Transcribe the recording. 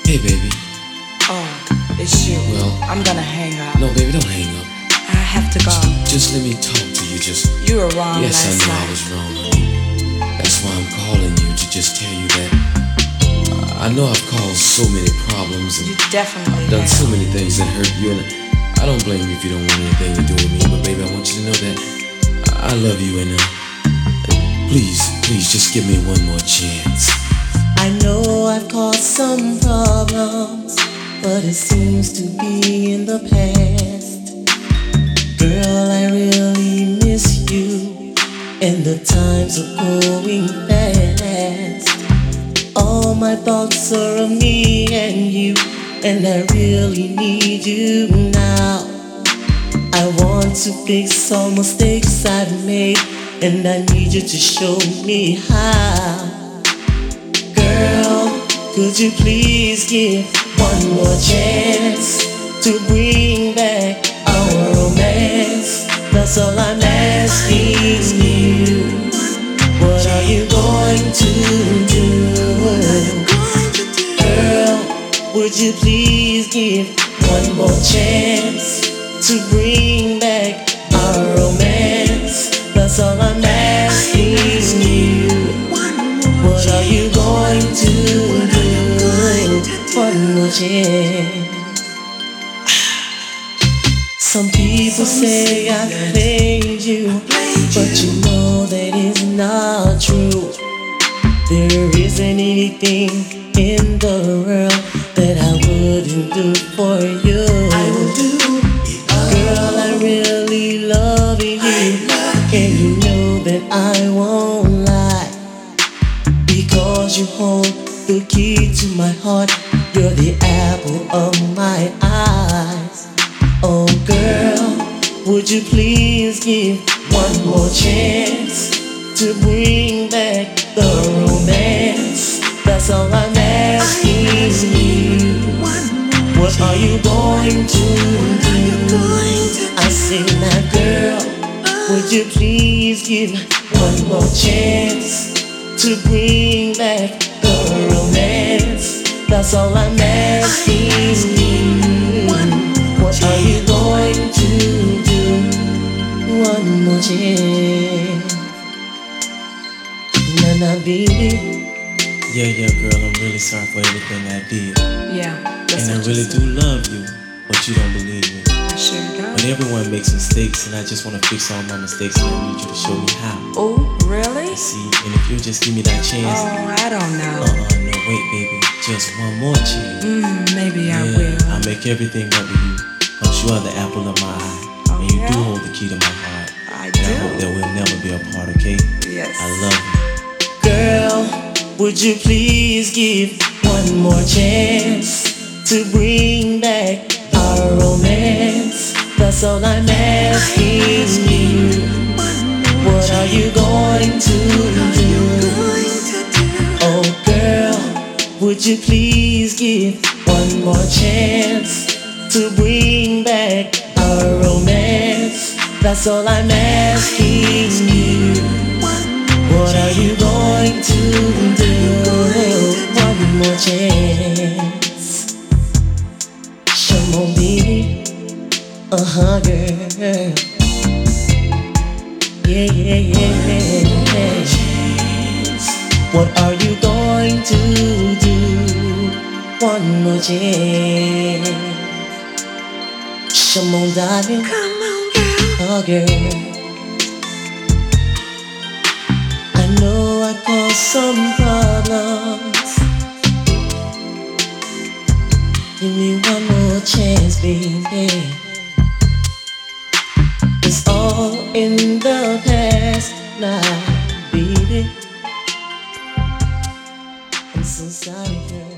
Hey, baby. Oh, it's you. Well, I'm gonna hang up. No, baby, don't hang up. I have to go. Just let me talk to you. You were wrong Yes, I last know I night. was wrong, honey. That's why I'm calling you to just tell you that I know I've caused so many problems and You definitely done have. so many things that hurt you, and I don't blame you if you don't want anything to do with me. But baby, I want you to know that I love you, and please just give me one more chance. I know I've caused some problems, but it seems to be in the past. Girl, I really miss you, and the times are going fast. All my thoughts are of me and you, and I really need you now. I want to fix all mistakes I've made, and I need you to show me how. Girl, could you please give one more chance to bring back our romance? That's all I'm asking you. What are you going to do? Girl, would you please give one more chance to bring back our romance? That's all I'm asking you. What are you going to do? One more chance. Some people say I played you, but you know that is not true. There isn't anything in the world that I wouldn't do for you. Girl, I really love you, and you know that I won't lie, because you hold the key to my heart. You're the apple of my eyes. Oh girl, would you please give one more chance to bring back the romance? That's all I'm asking you. What are you going to do? I say now girl, would you please give one more chance to bring back the romance? That's all I'm asking you. What are you going to do? One more chance. Nah, baby. Yeah, girl, I'm really sorry for everything I did. Yeah, that's And I what you really said. do love you, but you don't believe me. I sure don't. But everyone makes mistakes, and I just want to fix all my mistakes, and I need you to show me how. Oh, really? See, and if you just give me that chance. Oh, I don't know. No, wait, baby, just one more chance. Maybe I Yeah, will. I'll make everything up to you, cause you are the apple of my eye, Oh, and you yeah? do hold the key to my heart. I And I do. hope that we'll never be apart, okay? Yes. I love you. Girl, would you please give one more chance to bring back our romance? That's all I'm asking you. What are you going to do? Oh girl, would you please give one more chance to bring back our romance? That's all I'm asking you. What are you going to do? One more chance. Come on, baby. Girl. Yeah. What are you going to do? One more chance. Come on, darling. Come on, girl. Girl. I know I caused some problems. Give me one more chance, baby. It's all in the past now, baby. I'm so sorry, girl.